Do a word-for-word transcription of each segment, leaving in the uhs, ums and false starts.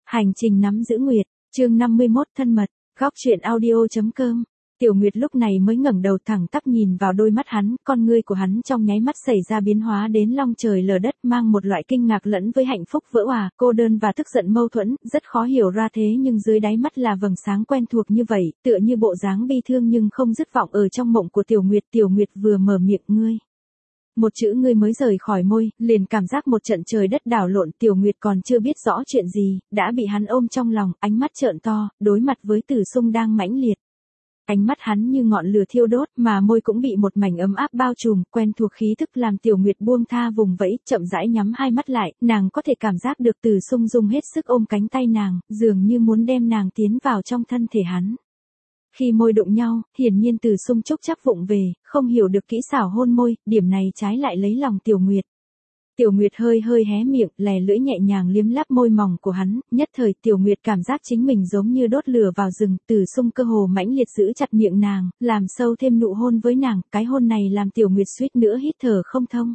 Hành trình nắm giữ nguyệt, chương năm mươi mốt thân mật, góc truyện audio.com. Tiểu Nguyệt lúc này mới ngẩng đầu thẳng tắp nhìn vào đôi mắt hắn, con ngươi của hắn trong nháy mắt xảy ra biến hóa đến long trời lở đất, mang một loại kinh ngạc lẫn với hạnh phúc vỡ òa, cô đơn và tức giận mâu thuẫn, rất khó hiểu ra thế nhưng dưới đáy mắt là vầng sáng quen thuộc như vậy, tựa như bộ dáng bi thương nhưng không dứt vọng ở trong mộng của Tiểu Nguyệt. Tiểu Nguyệt vừa mở miệng ngươi. Một chữ ngươi mới rời khỏi môi, liền cảm giác một trận trời đất đảo lộn. Tiểu Nguyệt còn chưa biết rõ chuyện gì, đã bị hắn ôm trong lòng, ánh mắt trợn to, đối mặt với Tử Sung đang mãnh liệt. Ánh mắt hắn như ngọn lửa thiêu đốt, mà môi cũng bị một mảnh ấm áp bao trùm, quen thuộc khí thức làm Tiểu Nguyệt buông tha vùng vẫy, chậm rãi nhắm hai mắt lại, nàng có thể cảm giác được Tử Sung dùng hết sức ôm cánh tay nàng, dường như muốn đem nàng tiến vào trong thân thể hắn. Khi môi đụng nhau, hiển nhiên Tử Sung chốc chắp vụng về, không hiểu được kỹ xảo hôn môi, điểm này trái lại lấy lòng Tiểu Nguyệt. Tiểu Nguyệt hơi hơi hé miệng, lè lưỡi nhẹ nhàng liếm láp môi mỏng của hắn, nhất thời Tiểu Nguyệt cảm giác chính mình giống như đốt lửa vào rừng. Tử Sung cơ hồ mãnh liệt giữ chặt miệng nàng, làm sâu thêm nụ hôn với nàng, cái hôn này làm Tiểu Nguyệt suýt nữa hít thở không thông.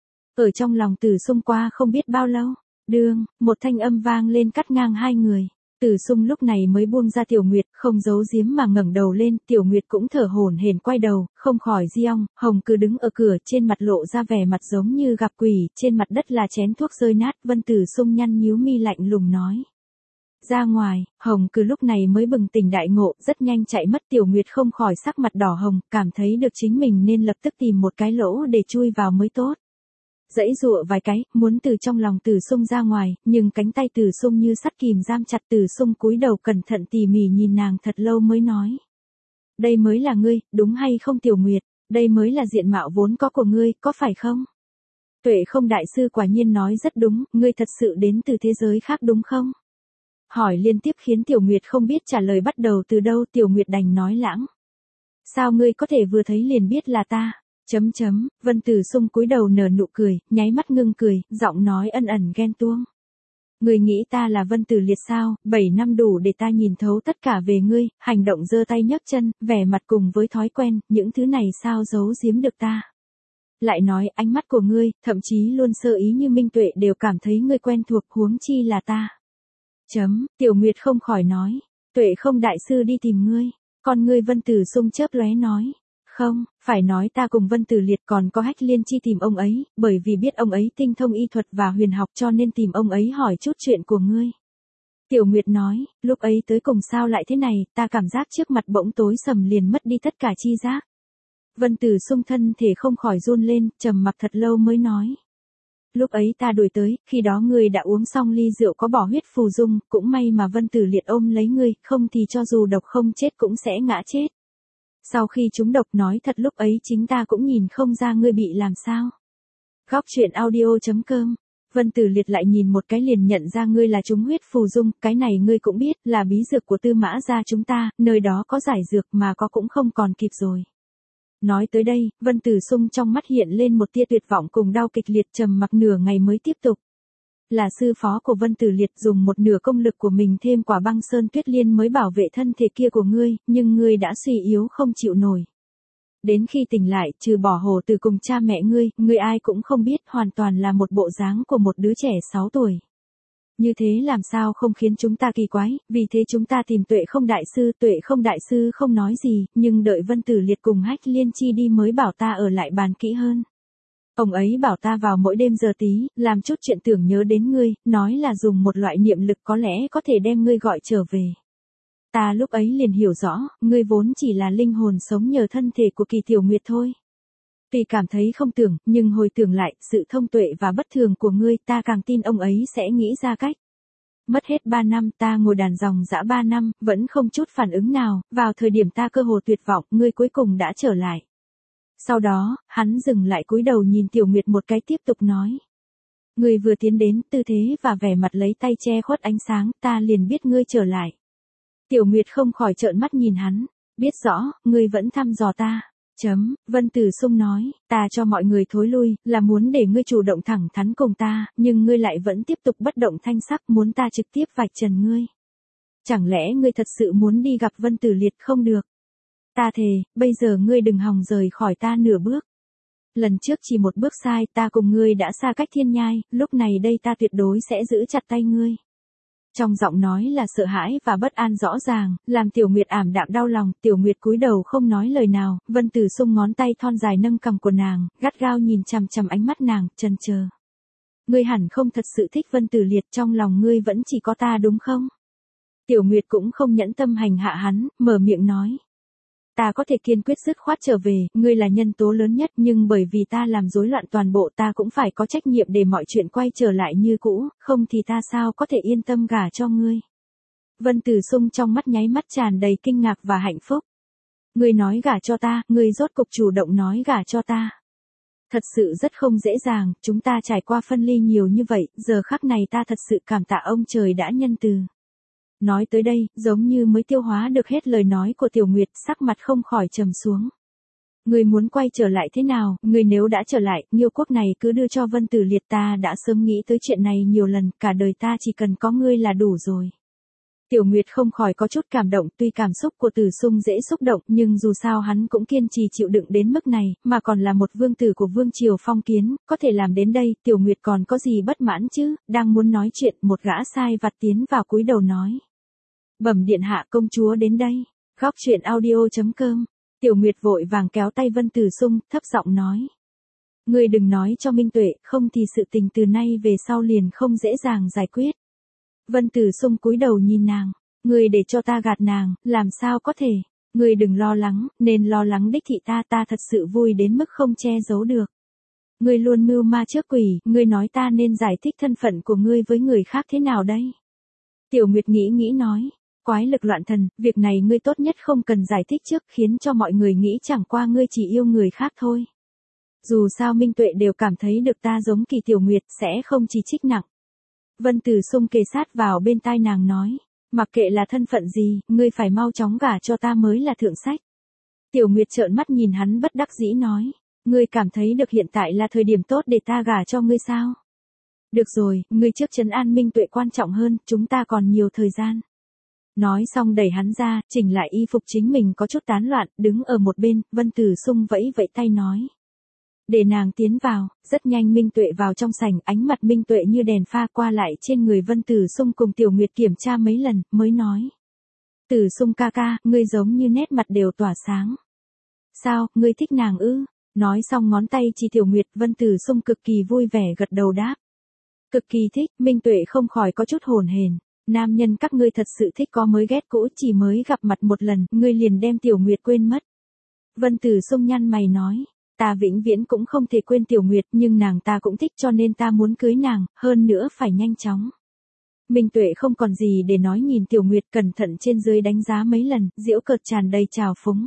Ở trong lòng Tử Sung qua không biết bao lâu, đương, một thanh âm vang lên cắt ngang hai người. Tử Sung lúc này mới buông ra Tiểu Nguyệt, không giấu giếm mà ngẩng đầu lên, Tiểu Nguyệt cũng thở hổn hển quay đầu, không khỏi giong. Hồng cứ đứng ở cửa, trên mặt lộ ra vẻ mặt giống như gặp quỷ, trên mặt đất là chén thuốc rơi nát. Vân Tử Sung nhăn nhíu mi lạnh lùng nói. Ra ngoài, Hồng cứ lúc này mới bừng tỉnh đại ngộ, rất nhanh chạy mất. Tiểu Nguyệt không khỏi sắc mặt đỏ hồng, cảm thấy được chính mình nên lập tức tìm một cái lỗ để chui vào mới tốt. Dãy dụa vài cái, muốn từ trong lòng Tử Sung ra ngoài, nhưng cánh tay Tử Sung như sắt kìm giam chặt. Tử Sung cúi đầu cẩn thận tỉ mỉ nhìn nàng thật lâu mới nói. Đây mới là ngươi, đúng hay không Tiểu Nguyệt, đây mới là diện mạo vốn có của ngươi, có phải không? Tuệ Không đại sư quả nhiên nói rất đúng, ngươi thật sự đến từ thế giới khác đúng không? Hỏi liên tiếp khiến Tiểu Nguyệt không biết trả lời bắt đầu từ đâu. Tiểu Nguyệt đành nói lãng. Sao ngươi có thể vừa thấy liền biết là ta? Chấm chấm, Vân Tử Sung cúi đầu nở nụ cười, nháy mắt ngưng cười, giọng nói ân ẩn ghen tuông. Ngươi nghĩ ta là Vân Tử Liệt sao? Bảy năm đủ để ta nhìn thấu tất cả về ngươi, hành động giơ tay nhấc chân, vẻ mặt cùng với thói quen, những thứ này sao giấu giếm được ta? Lại nói ánh mắt của ngươi, thậm chí luôn sơ ý như minh tuệ đều cảm thấy ngươi quen thuộc, huống chi là ta. Chấm, Tiểu Nguyệt không khỏi nói, Tuệ Không đại sư đi tìm ngươi, còn ngươi Vân Tử Sung chớp lóe nói. Không, phải nói ta cùng Vân Tử Liệt còn có Hách Liên Chi tìm ông ấy, bởi vì biết ông ấy tinh thông y thuật và huyền học cho nên tìm ông ấy hỏi chút chuyện của ngươi. Tiểu Nguyệt nói, lúc ấy tới cùng sao lại thế này, ta cảm giác trước mặt bỗng tối sầm liền mất đi tất cả chi giác. Vân Tử Sung thân thể không khỏi run lên, trầm mặc thật lâu mới nói. Lúc ấy ta đuổi tới, khi đó ngươi đã uống xong ly rượu có bỏ huyết phù dung, cũng may mà Vân Tử Liệt ôm lấy ngươi, không thì cho dù độc không chết cũng sẽ ngã chết. Sau khi chúng độc nói thật lúc ấy chính ta cũng nhìn không ra ngươi bị làm sao. Góc truyện audio.com. Vân Tử Liệt lại nhìn một cái liền nhận ra ngươi là trúng huyết phù dung, cái này ngươi cũng biết, là bí dược của Tư Mã gia chúng ta, nơi đó có giải dược mà có cũng không còn kịp rồi. Nói tới đây, Vân Tử Sung trong mắt hiện lên một tia tuyệt vọng cùng đau kịch liệt, trầm mặc nửa ngày mới tiếp tục. Là sư phó của Vân Tử Liệt dùng một nửa công lực của mình thêm quả băng sơn tuyết liên mới bảo vệ thân thể kia của ngươi, nhưng ngươi đã suy yếu không chịu nổi. Đến khi tỉnh lại, trừ bỏ Hồ Từ cùng cha mẹ ngươi, ngươi ai cũng không biết, hoàn toàn là một bộ dáng của một đứa trẻ sáu tuổi. Như thế làm sao không khiến chúng ta kỳ quái, vì thế chúng ta tìm Tuệ Không đại sư. Tuệ Không đại sư không nói gì, nhưng đợi Vân Tử Liệt cùng Hách Liên Chi đi mới bảo ta ở lại bàn kỹ hơn. Ông ấy bảo ta vào mỗi đêm giờ tí, làm chút chuyện tưởng nhớ đến ngươi, nói là dùng một loại niệm lực có lẽ có thể đem ngươi gọi trở về. Ta lúc ấy liền hiểu rõ, ngươi vốn chỉ là linh hồn sống nhờ thân thể của Kỳ Tiểu Nguyệt thôi. Tuy cảm thấy không tưởng, nhưng hồi tưởng lại, sự thông tuệ và bất thường của ngươi, ta càng tin ông ấy sẽ nghĩ ra cách. Mất hết ba năm, ta ngồi đàn dòng dã ba năm, vẫn không chút phản ứng nào, vào thời điểm ta cơ hồ tuyệt vọng, ngươi cuối cùng đã trở lại. Sau đó, hắn dừng lại cúi đầu nhìn Tiểu Nguyệt một cái tiếp tục nói. Ngươi vừa tiến đến, tư thế và vẻ mặt lấy tay che khuất ánh sáng, ta liền biết ngươi trở lại. Tiểu Nguyệt không khỏi trợn mắt nhìn hắn, biết rõ, ngươi vẫn thăm dò ta. Chấm, Vân Tử Sung nói, ta cho mọi người thối lui, là muốn để ngươi chủ động thẳng thắn cùng ta, nhưng ngươi lại vẫn tiếp tục bất động thanh sắc muốn ta trực tiếp vạch trần ngươi. Chẳng lẽ ngươi thật sự muốn đi gặp Vân Tử Liệt không được? Ta thề, bây giờ ngươi đừng hòng rời khỏi ta nửa bước. Lần trước chỉ một bước sai, ta cùng ngươi đã xa cách thiên nhai, lúc này đây ta tuyệt đối sẽ giữ chặt tay ngươi. Trong giọng nói là sợ hãi và bất an rõ ràng, làm Tiểu Nguyệt ảm đạm đau lòng. Tiểu Nguyệt cúi đầu không nói lời nào, Vân Tử Sung ngón tay thon dài nâng cằm của nàng, gắt gao nhìn chằm chằm ánh mắt nàng, chần chờ. Ngươi hẳn không thật sự thích Vân Tử Liệt, trong lòng ngươi vẫn chỉ có ta đúng không? Tiểu Nguyệt cũng không nhẫn tâm hành hạ hắn, mở miệng nói. Ta có thể kiên quyết dứt khoát trở về, ngươi là nhân tố lớn nhất, nhưng bởi vì ta làm rối loạn toàn bộ, ta cũng phải có trách nhiệm để mọi chuyện quay trở lại như cũ, không thì ta sao có thể yên tâm gả cho ngươi. Vân Tử Sung trong mắt nháy mắt tràn đầy kinh ngạc và hạnh phúc. Ngươi nói gả cho ta, ngươi rốt cục chủ động nói gả cho ta. Thật sự rất không dễ dàng, chúng ta trải qua phân ly nhiều như vậy, giờ khắc này ta thật sự cảm tạ ông trời đã nhân từ. Nói tới đây, giống như mới tiêu hóa được hết lời nói của Tiểu Nguyệt, sắc mặt không khỏi trầm xuống. Ngươi muốn quay trở lại thế nào, ngươi nếu đã trở lại, Nghiêu quốc này cứ đưa cho Vân Tử Liệt, ta đã sớm nghĩ tới chuyện này nhiều lần, cả đời ta chỉ cần có ngươi là đủ rồi. Tiểu Nguyệt không khỏi có chút cảm động, tuy cảm xúc của Tử Sung dễ xúc động, nhưng dù sao hắn cũng kiên trì chịu đựng đến mức này, mà còn là một vương tử của vương triều phong kiến, có thể làm đến đây, Tiểu Nguyệt còn có gì bất mãn chứ, đang muốn nói chuyện, một gã sai vặt tiến vào cúi đầu nói. Bẩm điện hạ, công chúa đến đây. Góc truyện audio chấm com. Tiểu Nguyệt vội vàng kéo tay Vân Tử Sung, thấp giọng nói. Ngươi đừng nói cho Minh Tuệ, không thì sự tình từ nay về sau liền không dễ dàng giải quyết. Vân Tử Sung cúi đầu nhìn nàng. Ngươi để cho ta gạt nàng, làm sao có thể. Ngươi đừng lo lắng, nên lo lắng đích thị ta, ta thật sự vui đến mức không che giấu được. Ngươi luôn mưu ma trước quỷ, ngươi nói ta nên giải thích thân phận của ngươi với người khác thế nào đây? Tiểu Nguyệt nghĩ nghĩ nói. Quái lực loạn thần, việc này ngươi tốt nhất không cần giải thích trước, khiến cho mọi người nghĩ chẳng qua ngươi chỉ yêu người khác thôi. Dù sao Minh Tuệ đều cảm thấy được ta giống Kỳ Tiểu Nguyệt, sẽ không chỉ trích nặng. Vân Tử Sung kề sát vào bên tai nàng nói, mặc kệ là thân phận gì, ngươi phải mau chóng gả cho ta mới là thượng sách. Tiểu Nguyệt trợn mắt nhìn hắn bất đắc dĩ nói, ngươi cảm thấy được hiện tại là thời điểm tốt để ta gả cho ngươi sao? Được rồi, ngươi trước trấn an Minh Tuệ quan trọng hơn, chúng ta còn nhiều thời gian. Nói xong đẩy hắn ra, chỉnh lại y phục chính mình có chút tán loạn, đứng ở một bên, Vân Tử Sung vẫy vẫy tay nói. Để nàng tiến vào, rất nhanh Minh Tuệ vào trong sảnh, ánh mặt Minh Tuệ như đèn pha qua lại trên người Vân Tử Sung cùng Tiểu Nguyệt kiểm tra mấy lần, mới nói. Tử Sung ca ca, ngươi giống như nét mặt đều tỏa sáng. Sao, ngươi thích nàng ư? Nói xong ngón tay chỉ Tiểu Nguyệt, Vân Tử Sung cực kỳ vui vẻ gật đầu đáp. Cực kỳ thích, Minh Tuệ không khỏi có chút hồn hển. Nam nhân các ngươi thật sự thích có mới ghét cũ, chỉ mới gặp mặt một lần, ngươi liền đem Tiểu Nguyệt quên mất. Vân Tử Sung nhăn mày nói, ta vĩnh viễn cũng không thể quên Tiểu Nguyệt, nhưng nàng ta cũng thích cho nên ta muốn cưới nàng, hơn nữa phải nhanh chóng. Minh Tuệ không còn gì để nói, nhìn Tiểu Nguyệt cẩn thận trên dưới đánh giá mấy lần, giễu cợt tràn đầy trào phúng.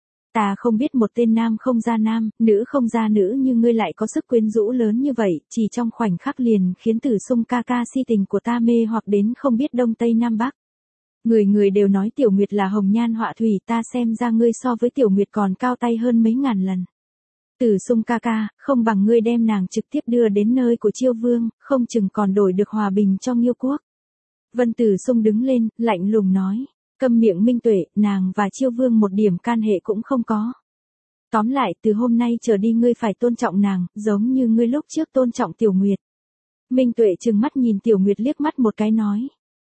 Ta không biết một tên nam không ra nam, nữ không ra nữ như ngươi lại có sức quyến rũ lớn như vậy, chỉ trong khoảnh khắc liền khiến Tử Sung ca ca si tình của ta mê hoặc đến không biết đông tây nam bắc. Người người đều nói Tiểu Nguyệt là hồng nhan họa thủy, ta xem ra ngươi so với Tiểu Nguyệt còn cao tay hơn mấy ngàn lần. Tử Sung ca ca, không bằng ngươi đem nàng trực tiếp đưa đến nơi của Chiêu Vương, không chừng còn đổi được hòa bình trong Nghiêu quốc. Vân Tử Sung đứng lên, lạnh lùng nói. Câm miệng Minh Tuệ, nàng và Chiêu Vương một điểm can hệ cũng không có. Tóm lại, từ hôm nay trở đi ngươi phải tôn trọng nàng, giống như ngươi lúc trước tôn trọng Tiểu Nguyệt. Minh Tuệ trừng mắt nhìn Tiểu Nguyệt liếc mắt một cái nói.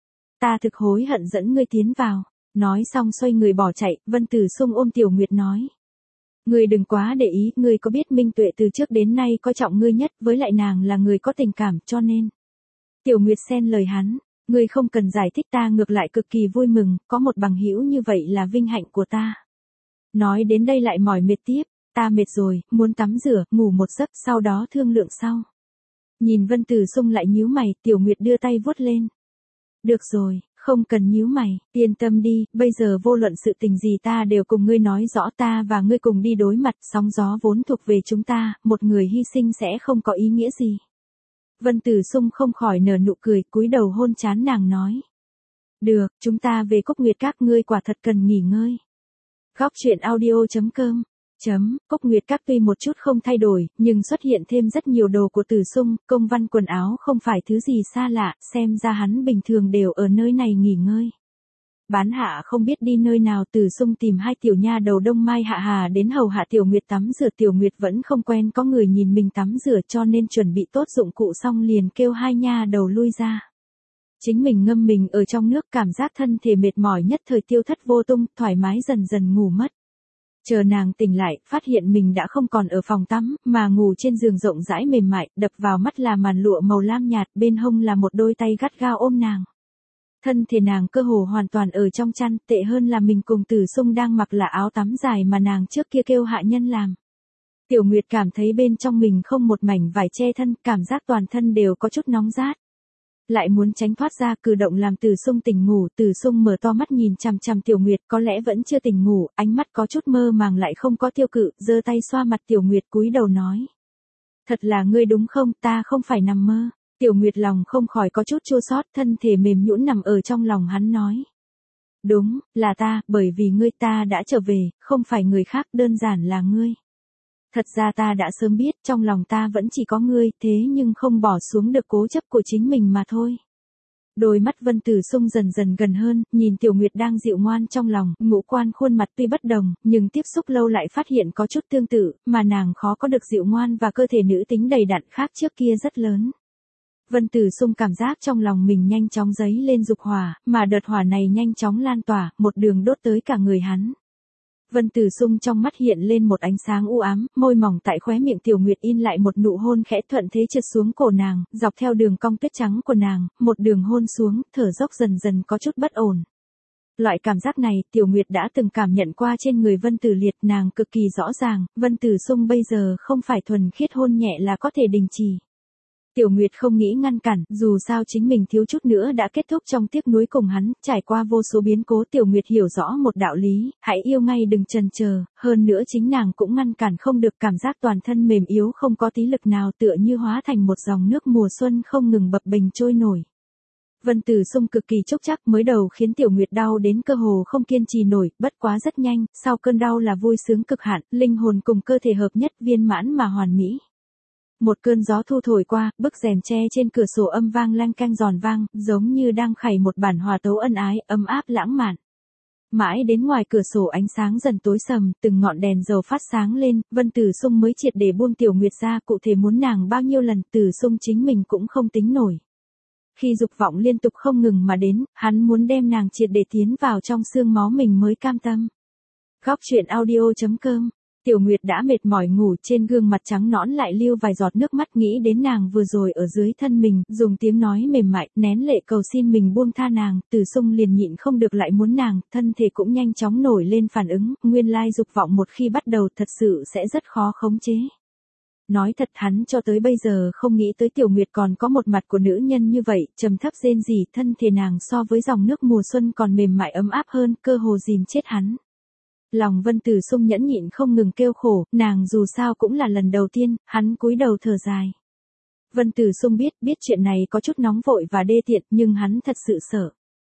Ta thực hối hận dẫn ngươi tiến vào. Nói xong xoay người bỏ chạy, Vân Tử Sung ôm Tiểu Nguyệt nói. Ngươi đừng quá để ý, ngươi có biết Minh Tuệ từ trước đến nay coi trọng ngươi nhất, với lại nàng là người có tình cảm, cho nên. Tiểu Nguyệt xen lời hắn. Ngươi không cần giải thích, ta ngược lại cực kỳ vui mừng, có một bằng hữu như vậy là vinh hạnh của ta. Nói đến đây lại mỏi mệt tiếp, ta mệt rồi, muốn tắm rửa, ngủ một giấc, sau đó thương lượng sau. Nhìn Vân Tử Sung lại nhíu mày, Tiểu Nguyệt đưa tay vuốt lên. Được rồi, không cần nhíu mày, yên tâm đi, bây giờ vô luận sự tình gì ta đều cùng ngươi nói rõ, ta và ngươi cùng đi đối mặt, sóng gió vốn thuộc về chúng ta, một người hy sinh sẽ không có ý nghĩa gì. Vân Tử Sung không khỏi nở nụ cười, cúi đầu hôn trán nàng nói. Được, chúng ta về Cốc Nguyệt Các, ngươi quả thật cần nghỉ ngơi. Góc truyện audio chấm com. Chấm, Cốc Nguyệt Các tuy một chút không thay đổi, nhưng xuất hiện thêm rất nhiều đồ của Tử Sung, công văn quần áo không phải thứ gì xa lạ, xem ra hắn bình thường đều ở nơi này nghỉ ngơi. Bán hạ không biết đi nơi nào, Tử Sung tìm hai tiểu nha đầu Đông Mai Hạ Hà đến hầu hạ Tiểu Nguyệt tắm rửa. Tiểu Nguyệt vẫn không quen có người nhìn mình tắm rửa, cho nên chuẩn bị tốt dụng cụ xong liền kêu hai nha đầu lui ra. Chính mình ngâm mình ở trong nước, cảm giác thân thể mệt mỏi nhất thời tiêu thất vô tung, thoải mái dần dần ngủ mất. Chờ nàng tỉnh lại, phát hiện mình đã không còn ở phòng tắm, mà ngủ trên giường rộng rãi mềm mại, đập vào mắt là màn lụa màu lam nhạt, bên hông là một đôi tay gắt gao ôm nàng. Thân thể nàng cơ hồ hoàn toàn ở trong chăn, tệ hơn là mình cùng Tử Sung đang mặc là áo tắm dài mà nàng trước kia kêu hạ nhân làm. Tiểu Nguyệt cảm thấy bên trong mình không một mảnh vải che thân, cảm giác toàn thân đều có chút nóng rát. Lại muốn tránh thoát ra, cử động làm Tử Sung tỉnh ngủ, Tử Sung mở to mắt nhìn chằm chằm Tiểu Nguyệt, có lẽ vẫn chưa tỉnh ngủ, ánh mắt có chút mơ màng lại không có tiêu cự, giơ tay xoa mặt Tiểu Nguyệt cúi đầu nói. Thật là ngươi đúng không, ta không phải nằm mơ. Tiểu Nguyệt lòng không khỏi có chút chua xót, thân thể mềm nhũn nằm ở trong lòng hắn nói. Đúng, là ta, bởi vì ngươi ta đã trở về, không phải người khác, đơn giản là ngươi. Thật ra ta đã sớm biết, trong lòng ta vẫn chỉ có ngươi, thế nhưng không bỏ xuống được cố chấp của chính mình mà thôi. Đôi mắt Vân Tử Sung dần dần gần hơn, nhìn Tiểu Nguyệt đang dịu ngoan trong lòng, ngũ quan khuôn mặt tuy bất đồng, nhưng tiếp xúc lâu lại phát hiện có chút tương tự, mà nàng khó có được dịu ngoan và cơ thể nữ tính đầy đặn khác trước kia rất lớn. Vân Tử Sung cảm giác trong lòng mình nhanh chóng dấy lên dục hỏa, mà đợt hỏa này nhanh chóng lan tỏa, một đường đốt tới cả người hắn. Vân Tử Sung trong mắt hiện lên một ánh sáng u ám, môi mỏng tại khóe miệng Tiểu Nguyệt in lại một nụ hôn khẽ thuận thế trượt xuống cổ nàng, dọc theo đường cong tuyết trắng của nàng, một đường hôn xuống, thở dốc dần dần có chút bất ổn. Loại cảm giác này, Tiểu Nguyệt đã từng cảm nhận qua trên người Vân Tử Liệt, nàng cực kỳ rõ ràng, Vân Tử Sung bây giờ không phải thuần khiết hôn nhẹ là có thể đình chỉ. Tiểu Nguyệt không nghĩ ngăn cản, dù sao chính mình thiếu chút nữa đã kết thúc trong tiếc nuối cùng hắn, trải qua vô số biến cố Tiểu Nguyệt hiểu rõ một đạo lý, hãy yêu ngay đừng chần chờ, hơn nữa chính nàng cũng ngăn cản không được, cảm giác toàn thân mềm yếu không có tí lực nào, tựa như hóa thành một dòng nước mùa xuân không ngừng bập bềnh trôi nổi. Vân Tử Sung cực kỳ chốc chắc, mới đầu khiến Tiểu Nguyệt đau đến cơ hồ không kiên trì nổi, bất quá rất nhanh, sau cơn đau là vui sướng cực hạn, linh hồn cùng cơ thể hợp nhất viên mãn mà hoàn mỹ. Một cơn gió thu thổi qua, bức rèm tre trên cửa sổ âm vang lanh canh giòn vang, giống như đang khảy một bản hòa tấu ân ái, ấm áp lãng mạn. Mãi đến ngoài cửa sổ ánh sáng dần tối sầm, từng ngọn đèn dầu phát sáng lên, Vân Tử Sung mới triệt để buông Tiểu Nguyệt ra, cụ thể muốn nàng bao nhiêu lần, Tử Sung chính mình cũng không tính nổi. Khi dục vọng liên tục không ngừng mà đến, hắn muốn đem nàng triệt để tiến vào trong xương máu mình mới cam tâm. Góc truyện audio chấm com. Tiểu Nguyệt đã mệt mỏi ngủ, trên gương mặt trắng nõn lại lưu vài giọt nước mắt, nghĩ đến nàng vừa rồi ở dưới thân mình, dùng tiếng nói mềm mại, nén lệ cầu xin mình buông tha nàng, Tử Sung liền nhịn không được lại muốn nàng, thân thể cũng nhanh chóng nổi lên phản ứng, nguyên lai dục vọng một khi bắt đầu thật sự sẽ rất khó khống chế. Nói thật hắn cho tới bây giờ không nghĩ tới Tiểu Nguyệt còn có một mặt của nữ nhân như vậy, trầm thấp rên rỉ, thân thể nàng so với dòng nước mùa xuân còn mềm mại ấm áp hơn, cơ hồ dìm chết hắn. Lòng Vân Tử Sung nhẫn nhịn không ngừng kêu khổ, nàng dù sao cũng là lần đầu tiên, hắn cúi đầu thở dài. Vân Tử Sung biết, biết chuyện này có chút nóng vội và đê tiện, nhưng hắn thật sự sợ.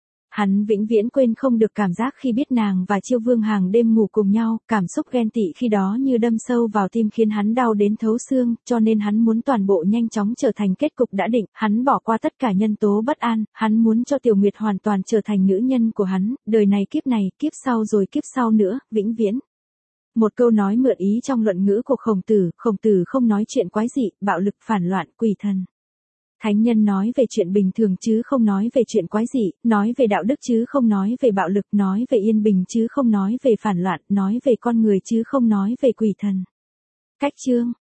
Hắn vĩnh viễn quên không được cảm giác khi biết nàng và Chiêu Vương hàng đêm ngủ cùng nhau, cảm xúc ghen tị khi đó như đâm sâu vào tim khiến hắn đau đến thấu xương, cho nên hắn muốn toàn bộ nhanh chóng trở thành kết cục đã định, hắn bỏ qua tất cả nhân tố bất an, hắn muốn cho Tiểu Nguyệt hoàn toàn trở thành nữ nhân của hắn, đời này kiếp này, kiếp sau rồi kiếp sau nữa, vĩnh viễn. Một câu nói mượn ý trong luận ngữ của Khổng Tử, Khổng Tử không nói chuyện quái dị, bạo lực phản loạn, quỷ thần. Thánh nhân nói về chuyện bình thường chứ không nói về chuyện quái dị, nói về đạo đức chứ không nói về bạo lực, nói về yên bình chứ không nói về phản loạn, nói về con người chứ không nói về quỷ thần. Cách chương